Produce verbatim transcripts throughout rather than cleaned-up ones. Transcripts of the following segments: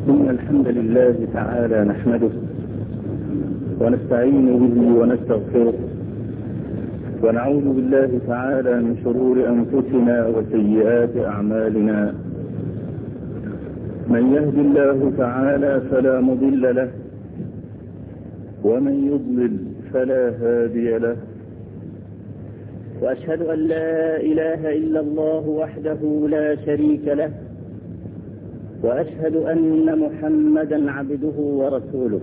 إن الحمد لله تعالى نحمده ونستعين به ونستغفره ونعوذ بالله تعالى من شرور أنفسنا وسيئات أعمالنا. من يهد الله تعالى فلا مضل له ومن يضلل فلا هادي له، وأشهد أن لا إله إلا الله وحده لا شريك له، وأشهد أن محمدا عبده ورسوله.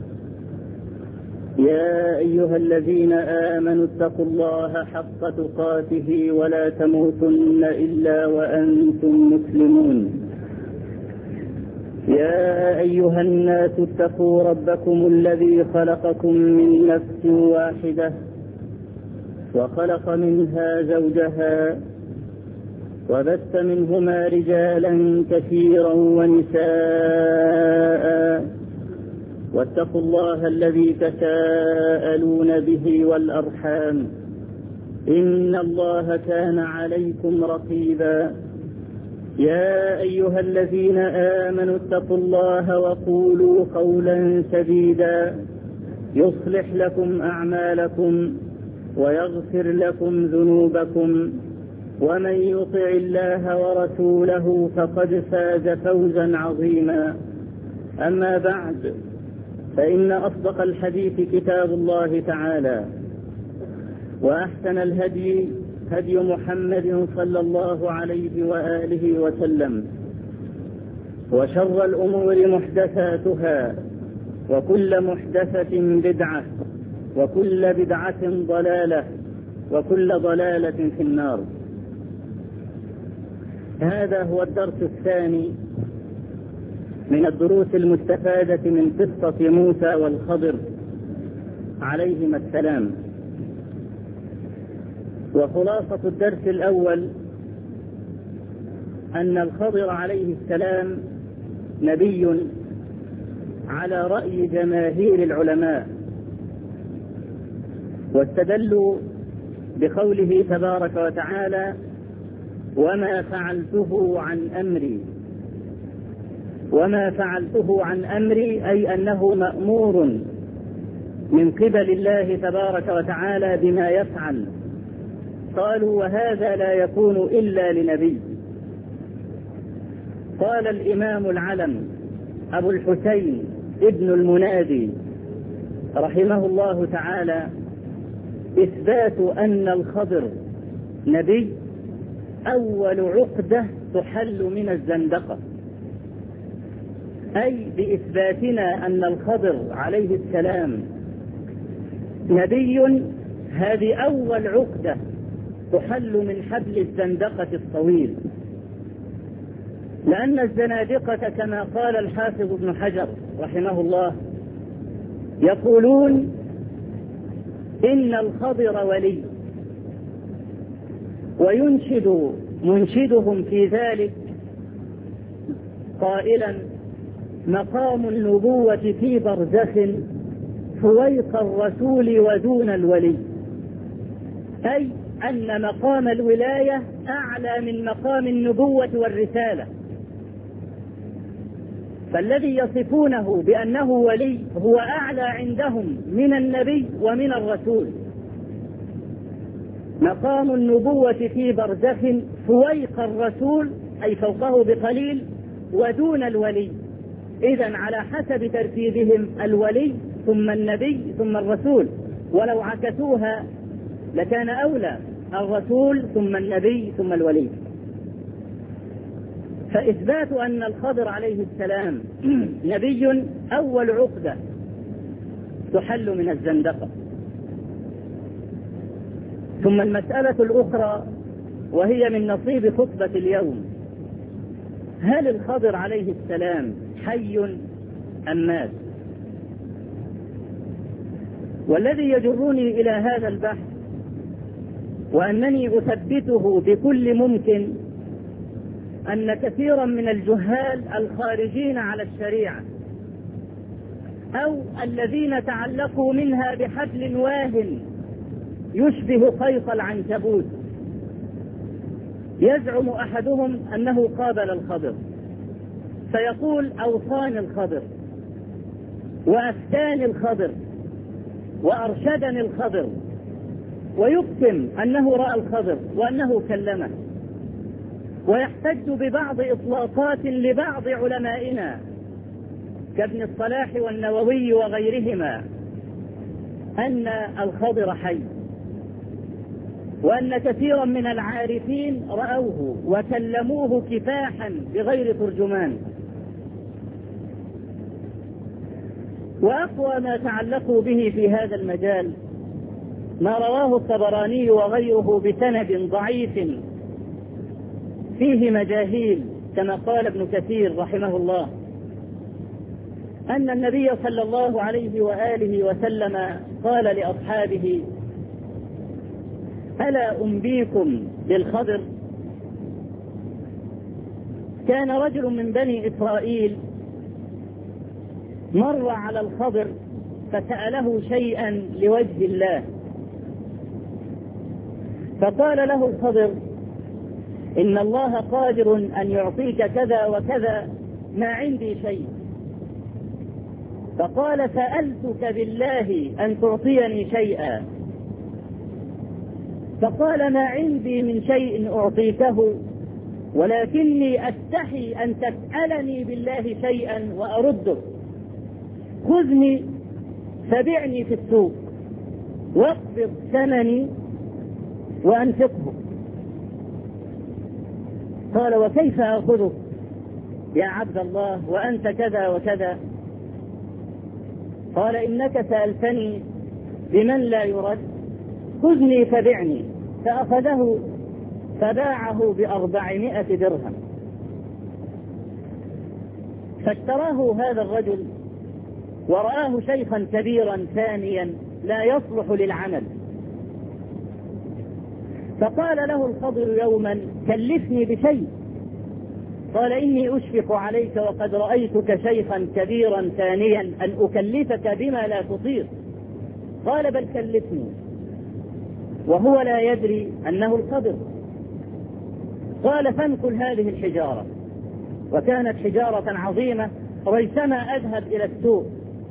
يا أيها الذين آمنوا اتقوا الله حق تقاته ولا تموتن إلا وأنتم مسلمون. يا أيها الناس اتقوا ربكم الذي خلقكم من نفس واحدة وخلق منها زوجها وبث منهما رجالا كثيرا ونساء، واتقوا الله الذي تساءلون به والأرحام إن الله كان عليكم رقيبا. يا أيها الذين آمنوا اتقوا الله وقولوا قولا سديدا يصلح لكم أعمالكم ويغفر لكم ذنوبكم، ومن يطع الله ورسوله فقد فاز فوزا عظيما. أما بعد، فإن أصدق الحديث كتاب الله تعالى، وأحسن الهدي هدي محمد صلى الله عليه وآله وسلم، وشر الأمور محدثاتها، وكل محدثة بدعة، وكل بدعة ضلالة، وكل ضلالة في النار. هذا هو الدرس الثاني من الدروس المستفادة من قصة موسى والخضر عليهما السلام. وخلاصة الدرس الأول أن الخضر عليه السلام نبي على رأي جماهير العلماء، واستدلوا بقوله تبارك وتعالى: وما فعلته عن أمري. وما فعلته عن أمري أي أنه مأمور من قبل الله تبارك وتعالى بما يفعل. قالوا: وهذا لا يكون إلا لنبي. قال الإمام العلم أبو الحسين ابن المنادي رحمه الله تعالى: إثبات أن الخضر نبي أول عقدة تحل من الزندقة، أي بإثباتنا أن الخضر عليه السلام نبي، هذه أول عقدة تحل من حبل الزندقة الطويل. لأن الزنادقة كما قال الحافظ ابن حجر رحمه الله يقولون إن الخضر ولي، وينشد منشدهم في ذلك قائلا: مقام النبوة في برزخ فويق الرسول ودون الولي، أي أن مقام الولاية أعلى من مقام النبوة والرسالة. فالذي يصفونه بأنه ولي هو أعلى عندهم من النبي ومن الرسول. مقام النبوة في برزخ فويق الرسول أي فوقه بقليل ودون الولي. إذن على حسب ترتيبهم الولي ثم النبي ثم الرسول، ولو عكسوها لكان أولى الرسول ثم النبي ثم الولي. فإثبات أن الخضر عليه السلام نبي أول عقدة تحل من الزندقة. ثم المسألة الأخرى وهي من نصيب خطبة اليوم: هل الخضر عليه السلام حي أم مات؟ والذي يجرني إلى هذا البحث وأنني أثبته بكل ممكن أن كثيرا من الجهال الخارجين على الشريعة أو الذين تعلقوا منها بحبل واهن يشبه خيط العنكبوت يزعم أحدهم أنه قابل الخضر، فيقول أوصاني الخضر وأفتاني الخضر وأرشدني الخضر، ويقسم أنه رأى الخضر وأنه كلمه، ويحتج ببعض إطلاقات لبعض علمائنا كابن الصلاح والنووي وغيرهما أن الخضر حي، وأن كثيرا من العارفين رأوه وكلموه كفاحا بغير ترجمان. وأقوى ما تعلقوا به في هذا المجال ما رواه الطبراني وغيره بسند ضعيف فيه مجاهيل، كما قال ابن كثير رحمه الله، أن النبي صلى الله عليه وآله وسلم قال لأصحابه: ألا أنبيكم بالخضر؟ كان رجل من بني إسرائيل مر على الخضر فسأله شيئا لوجه الله، فقال له الخضر: إن الله قادر أن يعطيك كذا وكذا، ما عندي شيء. فقال: سألتك بالله أن تعطيني شيئا. فقال: ما عندي من شيء أعطيته، ولكني أستحي أن تسألني بالله شيئا وأردك. خذني فبعني في السوق واقبض ثمني وأنفقه. قال: وكيف آخذه يا عبد الله وأنت كذا وكذا؟ قال: إنك سألتني بمن لا يرد، خذني فبعني. فأخذه فباعه بأربعمائة درهم. فاشتراه هذا الرجل ورآه شيخا كبيرا ثانيا لا يصلح للعمل، فقال له الخضر يوما: كلفني بشيء. قال: إني أشفق عليك وقد رأيتك شيخا كبيرا ثانيا أن أكلفك بما لا تطيق. قال: بل كلفني، وهو لا يدري أنه الخضر. قال: فانقل هذه الحجارة، وكانت حجارة عظيمة ريثما أذهب إلى السوق،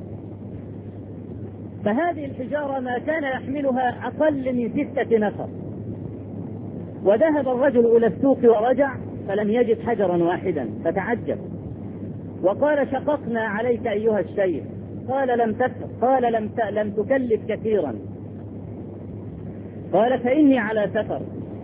فهذه الحجارة ما كان يحملها أقل من ستة نفر. وذهب الرجل إلى السوق ورجع فلم يجد حجرا واحدا، فتعجب وقال: شققنا عليك أيها الشيخ. قال: لم تكلف قال لم لم تكلف كثيرا. قال: فإني على سفر،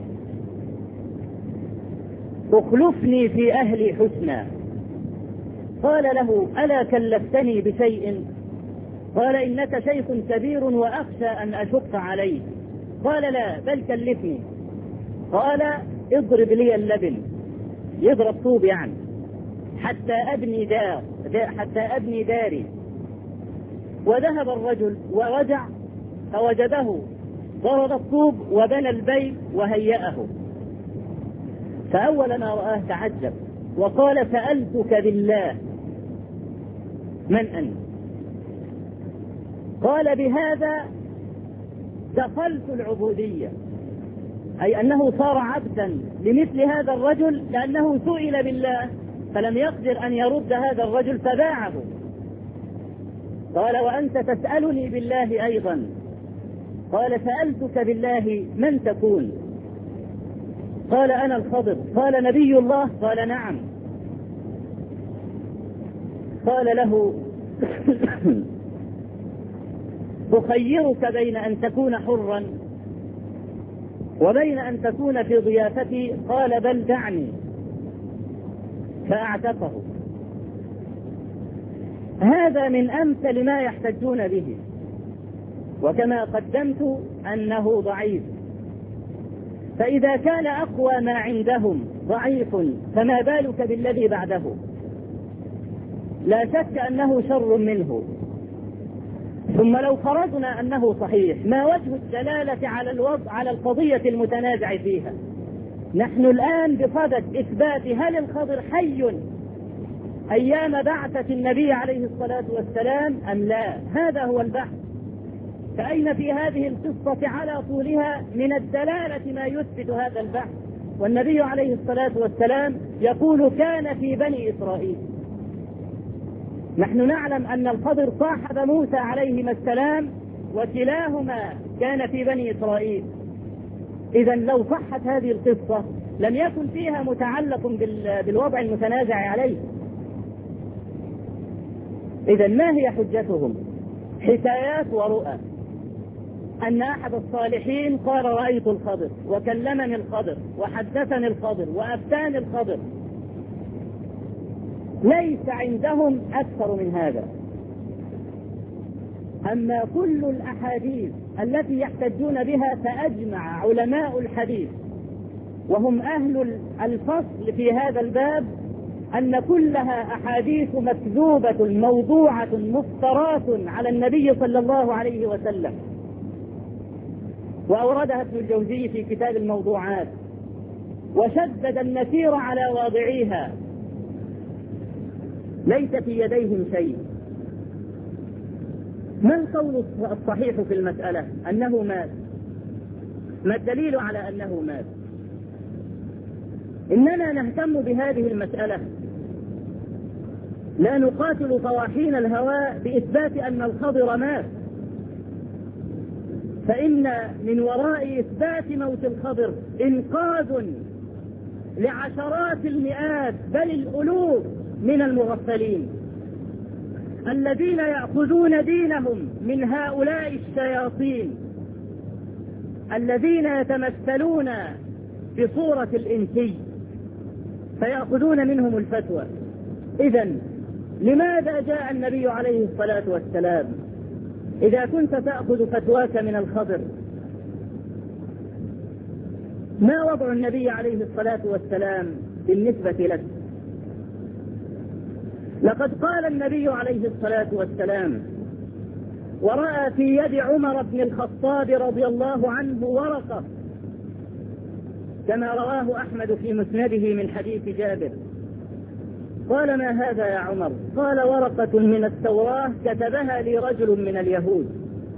اخلفني في أهلي حسنا. قال له: ألا كلفتني بشيء؟ قال: إنك شيخ كبير وأخشى أن أشق عليك. قال: لا، بل كلفني. قال: اضرب لي اللبن، يضرب طوب يعني، حتى أبني دار حتى أبني داري. وذهب الرجل ورجع فوجده ضرب الطوب وبنى البيت وهيأه. فأول ما رآه تعجب وقال: سألتك بالله من أنت؟ قال: بهذا دخلت العبودية، أي أنه صار عبدا لمثل هذا الرجل، لأنه سئل بالله فلم يقدر أن يرد هذا الرجل فباعه. قال: وأنت تسألني بالله أيضا؟ قال: سألتك بالله من تكون؟ قال: أنا الخضر. قال: نبي الله؟ قال: نعم. قال له: أخيرك بين أن تكون حرا وبين أن تكون في ضيافتي. قال: بل دعني. فأعتقه. هذا من أمثل ما يحتجون به، وكما قدمت أنه ضعيف. فإذا كان أقوى ما عندهم ضعيف فما بالك بالذي بعده؟ لا شك أنه شر منه. ثم لو فرضنا أنه صحيح، ما وجه الدلالة على الوضع على القضية المتنازع فيها؟ نحن الآن بصدد إثبات هل الخضر حي أيام بعثة النبي عليه الصلاة والسلام أم لا. هذا هو البحث. فأين في هذه القصة على طولها من الدلالة ما يثبت هذا البحث؟ والنبي عليه الصلاة والسلام يقول: كان في بني إسرائيل. نحن نعلم أن الخضر صاحب موسى عليهما السلام وكلاهما كان في بني إسرائيل. إذا لو صحت هذه القصة لم يكن فيها متعلق بالوضع المتنازع عليه. إذا ما هي حجتهم؟ حكايات ورؤى، أن أحد الصالحين قال رأيت الخضر وكلمني الخضر وحدثني الخضر وأفتاني الخضر. ليس عندهم أكثر من هذا. أما كل الأحاديث التي يحتجون بها فأجمع علماء الحديث وهم أهل الفصل في هذا الباب أن كلها أحاديث مكذوبة موضوعة مفترات على النبي صلى الله عليه وسلم. وأوردها ابن الجوزي في كتاب الموضوعات وشدد النسير على واضعيها. ليس في يديهم شيء. ما القول الصحيح في المسألة؟ أنه مات. ما الدليل على أنه مات؟ إننا نهتم بهذه المسألة لا نقاتل طواحين الهواء بإثبات أن الخضر مات، فإن من وراء إثبات موت الخضر إنقاذ لعشرات المئات بل الألوف من المغفلين الذين يأخذون دينهم من هؤلاء الشياطين الذين يتمثلون بصورة الإنسي فيأخذون منهم الفتوى. إذن لماذا جاء النبي عليه الصلاة والسلام؟ إذا كنت تأخذ فتواك من الخضر، ما وضع النبي عليه الصلاة والسلام بالنسبة لك؟ لقد قال النبي عليه الصلاة والسلام: ورأى في يد عمر بن الخطاب رضي الله عنه ورقة، كما رواه أحمد في مسنده من حديث جابر. قال: ما هذا يا عمر؟ قال: ورقة من التوراة كتبها لي رجل من اليهود.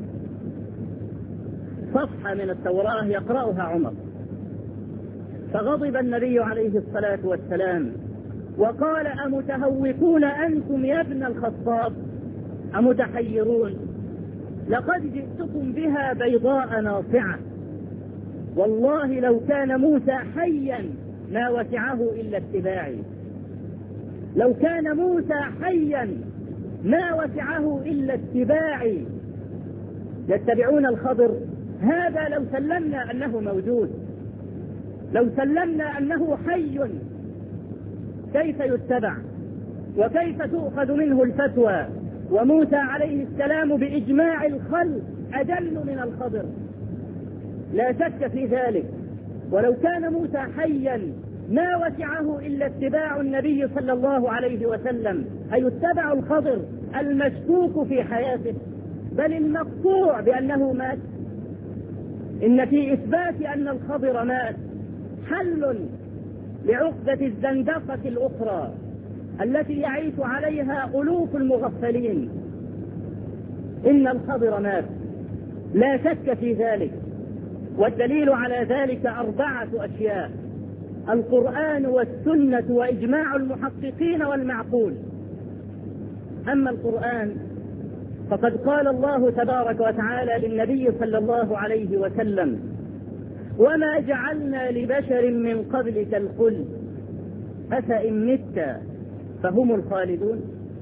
صفحة من التوراة يقرأها عمر. فغضب النبي عليه الصلاة والسلام وقال: أمتهوكون أنتم يا ابن الخطاب؟ أمتحيرون؟ لقد جئتكم بها بيضاء ناصعة، والله لو كان موسى حيا ما وسعه إلا اتباعي. لو كان موسى حيا ما وسعه إلا اتباعي. يتبعون الخضر، هذا لو سلمنا أنه موجود، لو سلمنا أنه حي كيف يتبع وكيف تؤخذ منه الفتوى؟ وموسى عليه السلام بإجماع الخلق أجل من الخضر، لا شك في ذلك. ولو كان موسى حيا ما وسعه إلا اتباع النبي صلى الله عليه وسلم. أيتبع الخضر المشكوك في حياته بل المقطوع بأنه مات؟ إن في إثبات أن الخضر مات حل لعقدة الزندقة الأخرى التي يعيش عليها ألوف المغفلين. إن الخضر مات لا شك في ذلك، والدليل على ذلك أربعة أشياء: القرآن والسنة وإجماع المحققين والمعقول. أما القرآن فقد قال الله تبارك وتعالى للنبي صلى الله عليه وسلم: وما جعلنا لبشر من قبلك الخلد أفإن مت فهم الخالدون.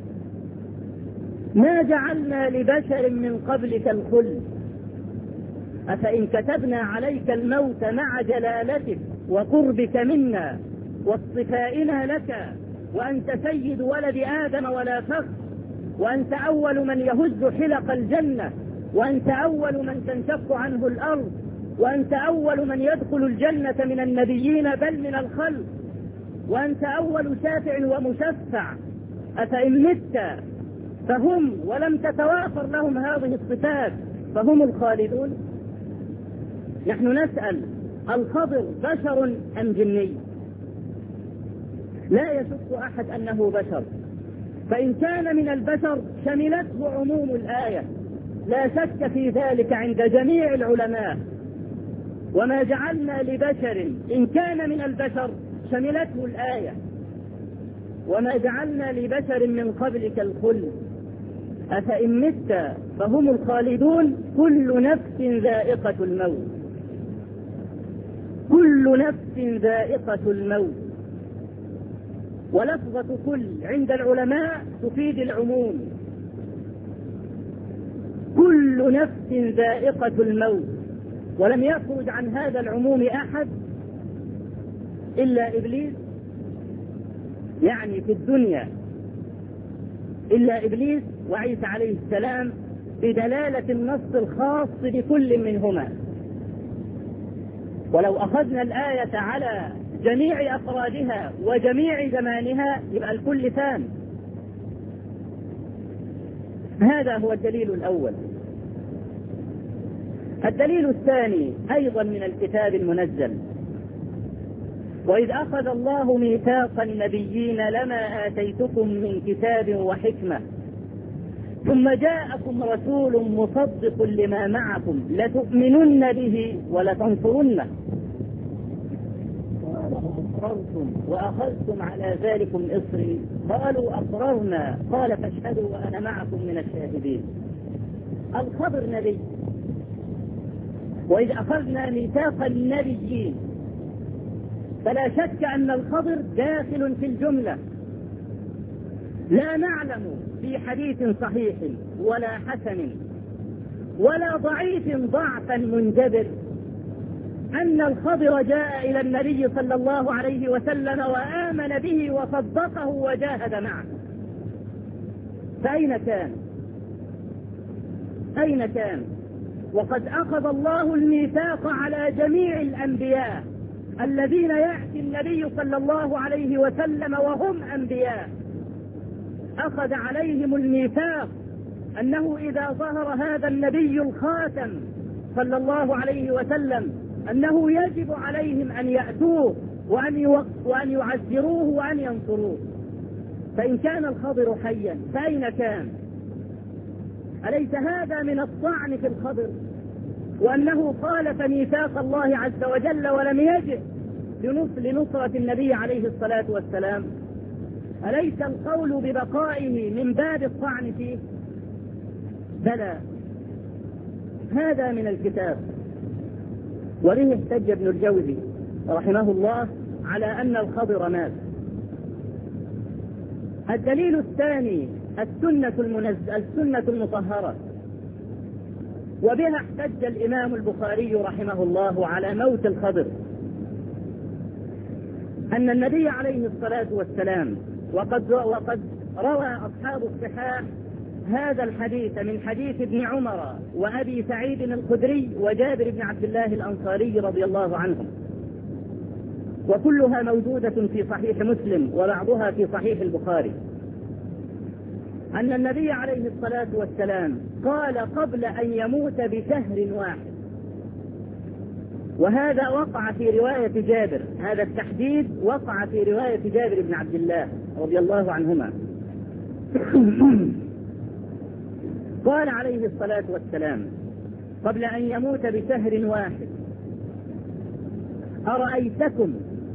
ما جعلنا لبشر من قبلك الخلد أفإن كتبنا عليك الموت مع جلالتك وقربك منا واصطفائنا لك وأنت سيد ولد آدم ولا فخر، وأنت أول من يهز حلق الجنة، وأنت أول من تنشق عنه الأرض، وأنت أول من يدخل الجنة من النبيين بل من الخلق، وأنت أول شافع ومشفع. أفإن مت فهم ولم تتوافر لهم هذه الصفات فهم الخالدون. نحن نسأل: الخضر بشر أم جني؟ لا يشك أحد أنه بشر، فإن كان من البشر شملته عموم الآية، لا شك في ذلك عند جميع العلماء. وما جعلنا لبشر إن كان من البشر شملته الآية. وما جعلنا لبشر من قبلك الخلد أفإن مت فهم الخالدون كل نفس ذائقة الموت كل نفس ذائقة الموت. ولفظة كل عند العلماء تفيد العموم، كل نفس ذائقة الموت، ولم يخرج عن هذا العموم أحد إلا إبليس، يعني في الدنيا إلا إبليس وعيسى عليه السلام، بدلالة النص الخاص بكل منهما. ولو أخذنا الآية على جميع أفرادها وجميع زمانها يبقى الكل ثان. هذا هو الدليل الأول. الدليل الثاني أيضا من الكتاب المنزل: وإذ أخذ الله ميثاق النبيين لما آتيتكم من كتاب وحكمة ثم جاءكم رسول مصدق لما معكم لتؤمنن به ولتنصرنه أقررتم وأخذتم على ذلكم إصري قالوا أقررنا قال فاشهدوا وأنا معكم من الشاهدين. الخضر نبي، وإذ أخذنا ميثاق النبيين، فلا شك أن الخضر داخل في الجملة. لا نعلم في حديث صحيح ولا حسن ولا ضعيف ضعفا منجبر أن الخضر جاء إلى النبي صلى الله عليه وسلم وآمن به وصدقه وجاهد معه. فأين كان؟ أين كان؟ وقد أخذ الله الميثاق على جميع الأنبياء الذين يأتي النبي صلى الله عليه وسلم وهم أنبياء، أخذ عليهم الميثاق أنه إذا ظهر هذا النبي الخاتم صلى الله عليه وسلم أنه يجب عليهم أن يأتوه وأن وأن يعزروه وأن ينصروه. فإن كان الخضر حيا فأين كان؟ أليس هذا من الطعن في الخضر وأنه خالف ميثاق الله عز وجل ولم يجب لنصرة النبي عليه الصلاة والسلام؟ أليس القول ببقائه من باب الطعن فيه؟ بلى، هذا من الكتاب. وبه احتج ابن الجوزي رحمه الله على أن الخضر مات. الدليل الثاني السنة المنزل السنة المطهرة، وبها احتج الإمام البخاري رحمه الله على موت الخضر، أن النبي عليه الصلاة والسلام وقد وقد روى أصحاب الصحاح هذا الحديث من حديث ابن عمر وأبي سعيد الخدري وجابر بن عبد الله الأنصاري رضي الله عنهم، وكلها موجودة في صحيح مسلم وبعضها في صحيح البخاري، أن النبي عليه الصلاة والسلام قال قبل أن يموت بشهر واحد، وهذا وقع في رواية جابر، هذا التحديد وقع في رواية جابر بن عبد الله رضي الله عنهما. قال عليه الصلاة والسلام قبل أن يموت بشهر واحد: أرأيتكم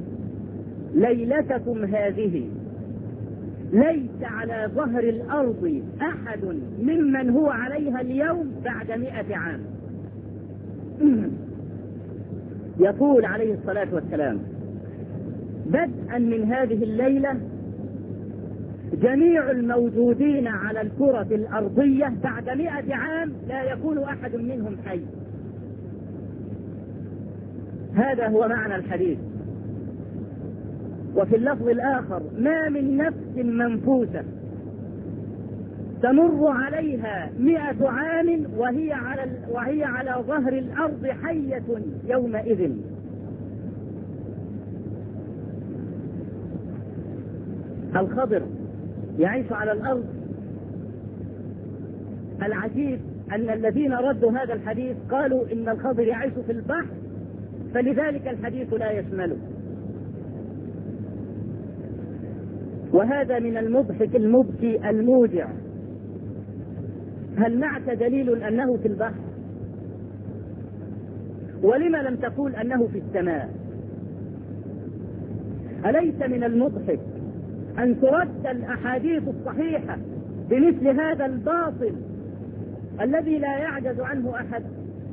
ليلتكم هذه ليس على ظهر الأرض أحد ممن هو عليها اليوم بعد مئة عام. يقول عليه الصلاة والسلام بدءا من هذه الليلة جميع الموجودين على الكرة الأرضية بعد مئة عام لا يكون أحد منهم حي. هذا هو معنى الحديث. وفي اللفظ الآخر: ما من نفس منفوسة تمر عليها مئة عام وهي على وهي على ظهر الأرض حية يومئذ. الخضر يعيش على الأرض. العجيب أن الذين ردوا هذا الحديث قالوا إن الخضر يعيش في البحر فلذلك الحديث لا يشمله. وهذا من المضحك المبكي الموجع. هل معك دليل أنه في البحر؟ ولم لم تقول أنه في السماء؟ أليس من المضحك أن ترد الأحاديث الصحيحة بمثل هذا الباطل الذي لا يعجز عنه أحد.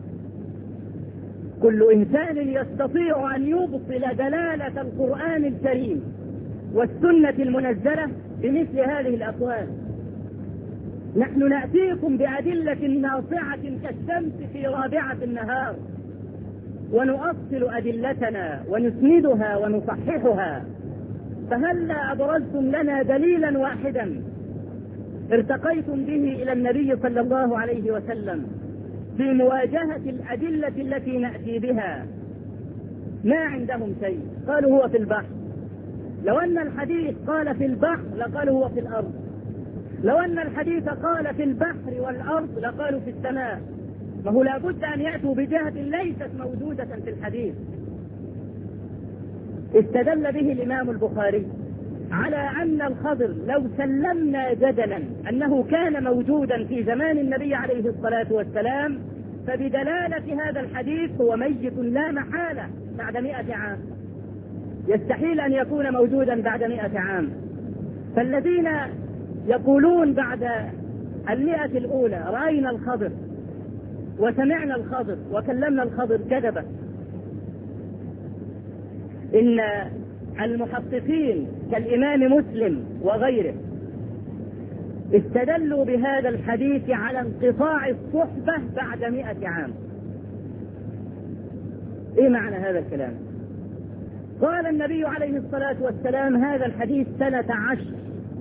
كل إنسان يستطيع أن يبطل دلالة القرآن الكريم والسنة المنزلة بمثل هذه الأقوال. نحن نأتيكم بأدلة ناصعة كالشمس في رابعة النهار، ونؤصل أدلتنا ونسندها ونصححها، فهلا أبرزتم لنا دليلا واحدا ارتقيتم به إلى النبي صلى الله عليه وسلم في مواجهة الأدلة التي نأتي بها؟ ما عندهم شيء، قالوا هو في البحر. لو أن الحديث قال في البحر لقالوا هو في الأرض، لو أن الحديث قال في البحر والأرض لقالوا في السماء. فهو لابد أن يأتوا بجهة ليست موجودة في الحديث. استدل به الإمام البخاري على أن الخضر لو سلمنا جدلا أنه كان موجودا في زمان النبي عليه الصلاة والسلام، فبدلالة هذا الحديث هو ميت لا محالة بعد مئة عام، يستحيل أن يكون موجودا بعد مئة عام. فالذين يقولون بعد المئة الأولى رأينا الخضر وسمعنا الخضر وكلمنا الخضر كذبة. إن المحققين كالإمام مسلم وغيره استدلوا بهذا الحديث على انقطاع الصحبة بعد مئة عام. إيه معنى هذا الكلام؟ قال النبي عليه الصلاة والسلام هذا الحديث سنة عشر،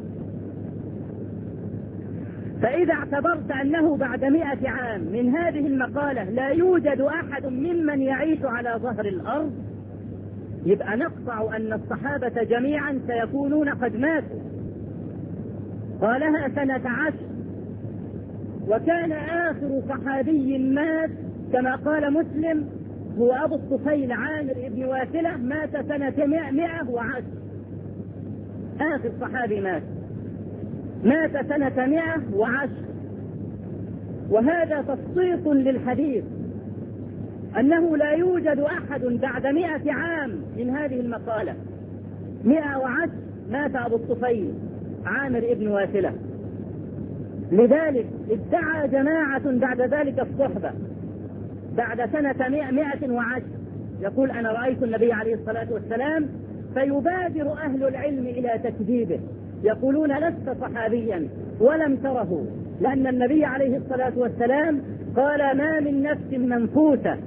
فإذا اعتبرت أنه بعد مئة عام من هذه المقالة لا يوجد أحد ممن يعيش على ظهر الأرض، يبقى نقطع أن الصحابة جميعا سيكونون قد ماتوا. قالها سنة عشر، وكان آخر صحابي مات كما قال مسلم هو أبو الطفيل عامر بن واثلة، مات سنة مئة وعشر. آخر صحابي مات مات سنة مئة وعشر. وهذا تفصيص للحديث أنه لا يوجد أحد بعد مئة عام من هذه المقالة. مئة وعشر مات أبو الطفيل عامر ابن واثلة. لذلك ادعى جماعة بعد ذلك الصحبة بعد سنة مئة وعشر، يقول أنا رأيت النبي عليه الصلاة والسلام، فيبادر أهل العلم إلى تكذيبه، يقولون لست صحابيا ولم تره، لأن النبي عليه الصلاة والسلام قال ما من نفس منفوسة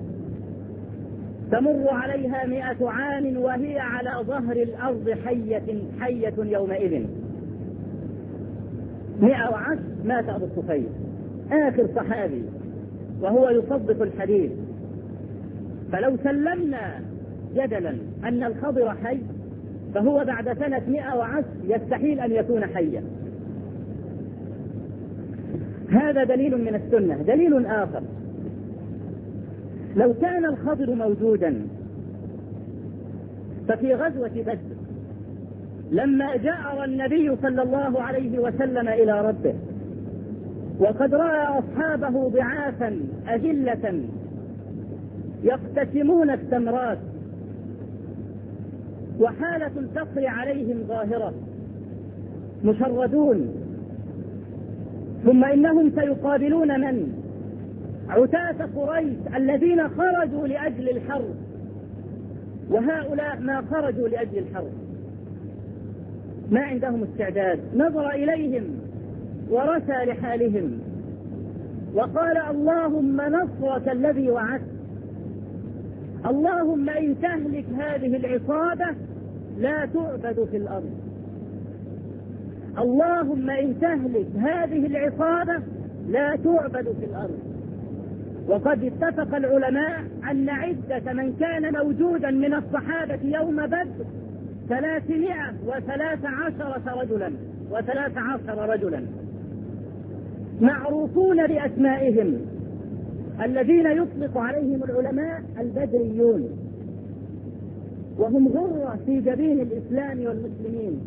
تمر عليها مئة عام وهي على ظهر الأرض حية حية يومئذ. مئة وعشر مات أبو الطفيل آخر صحابي وهو يصدق الحديث. فلو سلمنا جدلا أن الخضر حي فهو بعد سنة مئة وعشر يستحيل أن يكون حيا. هذا دليل من السنة. دليل آخر، لو كان الخضر موجودا ففي غزوة بدر لما جاء النبي صلى الله عليه وسلم إلى ربه وقد رأى أصحابه ضعافا أذلة يقتسمون التمرات وحالة الفقر عليهم ظاهرة مشردون، ثم إنهم سيقابلون من؟ عتاة قريش الذين خرجوا لأجل الحرب، وهؤلاء ما خرجوا لأجل الحرب، ما عندهم استعداد. نظر إليهم ورثى لحالهم وقال اللهم نصرك الذي وعدت، اللهم إن تهلك هذه العصابة لا تعبد في الأرض، اللهم إن تهلك هذه العصابة لا تعبد في الأرض. وقد اتفق العلماء أن عدة من كان موجودا من الصحابة يوم بدر ثلاثمائة وثلاث عشرة رجلا وثلاث عشر رجلا معروفون بأسمائهم الذين يطلق عليهم العلماء البدريون، وهم غرة في جبين الإسلام والمسلمين.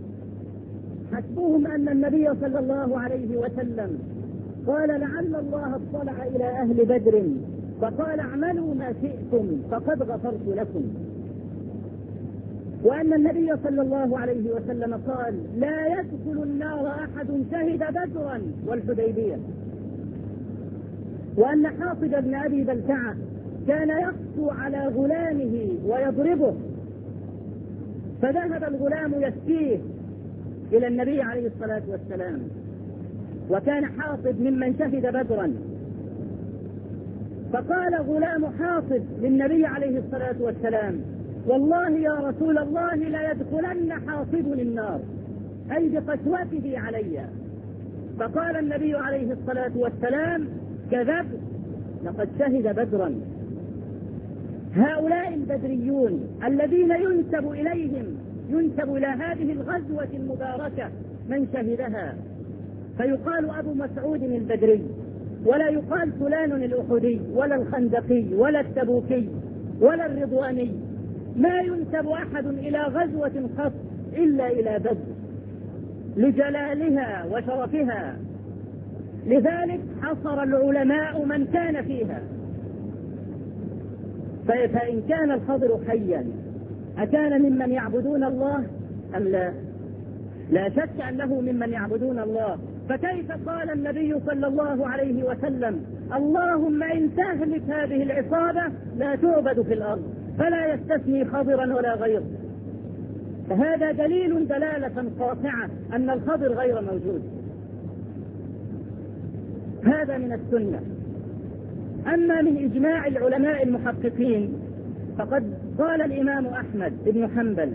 حسبهم أن النبي صلى الله عليه وسلم قال لعل الله اطلع إلى أهل بدر فقال اعملوا ما شئتم فقد غفرت لكم. وأن النبي صلى الله عليه وسلم قال لا يدخل النار أحد شهد بدرا والحديبية. وأن حاطب بن أبي بلتعة كان يقسو على غلامه ويضربه، فذهب الغلام يشكيه إلى النبي عليه الصلاة والسلام، وكان حاطب ممن شهد بدرا. فقال غلام حاطب للنبي عليه الصلاة والسلام والله يا رسول الله لا يدخلن حاطب النار، أي بقسوته علي. فقال النبي عليه الصلاة والسلام كذب، لقد شهد بدرا. هؤلاء البدريون الذين ينسب إليهم ينسب إلى هذه الغزوة المباركة من شهدها، فيقال أبو مسعود البدري، ولا يقال فلان الأحدي ولا الخندقي ولا التبوكي ولا الرضواني. ما ينسب أحد إلى غزوة قط إلا إلى بدر لجلالها وشرفها، لذلك حصر العلماء من كان فيها. فإن كان الخضر حيا أكان ممن يعبدون الله أم لا؟ لا شك أنه ممن يعبدون الله. فكيف قال النبي صلى الله عليه وسلم اللهم إن تهلك هذه العصابة لا تعبد في الأرض، فلا يستثني خضرا ولا غيره. فهذا دليل دلالة قاطعة أن الخضر غير موجود. هذا من السنة. أما من إجماع العلماء المحققين فقد قال الإمام أحمد بن حنبل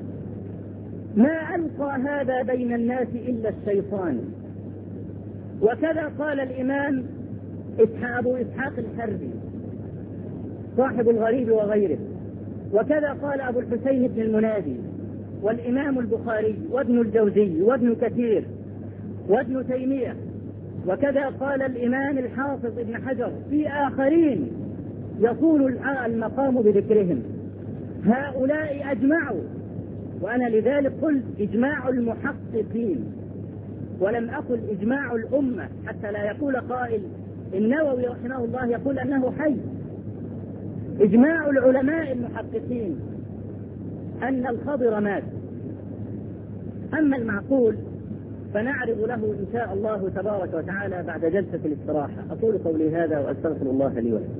ما ألقى هذا بين الناس إلا الشيطان. وكذا قال الإمام أبو إسحاق الحربي صاحب الغريب وغيره. وكذا قال أبو الحسين بن المنادي والإمام البخاري وابن الجوزي وابن كثير وابن تيمية. وكذا قال الإمام الحافظ ابن حجر في آخرين يطول المقام بذكرهم. هؤلاء أجمعوا، وأنا لذلك قلت إجماع المحققين ولم أقل إجماع الأمة، حتى لا يقول قائل النووي رحمه الله يقول أنه حي. إجماع العلماء المحققين أن الخضر مات. أما المعقول فنعرض له إن شاء الله تبارك وتعالى بعد جلسة الاستراحة. أقول قولي هذا وأستغفر الله لي ولكم.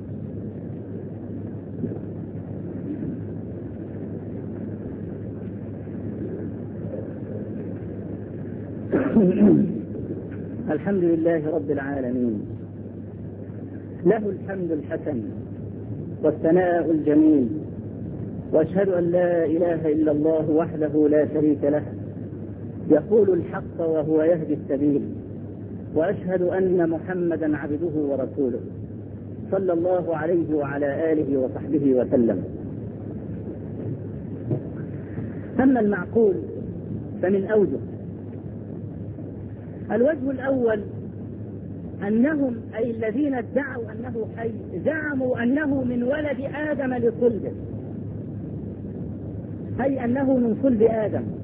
الحمد لله رب العالمين، له الحمد الحسن والثناء الجميل، وأشهد أن لا إله إلا الله وحده لا شريك له يقول الحق وهو يهدي السبيل، وأشهد أن محمدا عبده ورسوله صلى الله عليه وعلى آله وصحبه وسلم. أما المعقول فمن أوجه. الوجه الأول أنهم أي الذين ادعوا أنه حي زعموا أنه من ولد آدم لصلبه، أي أنه من صلب آدم،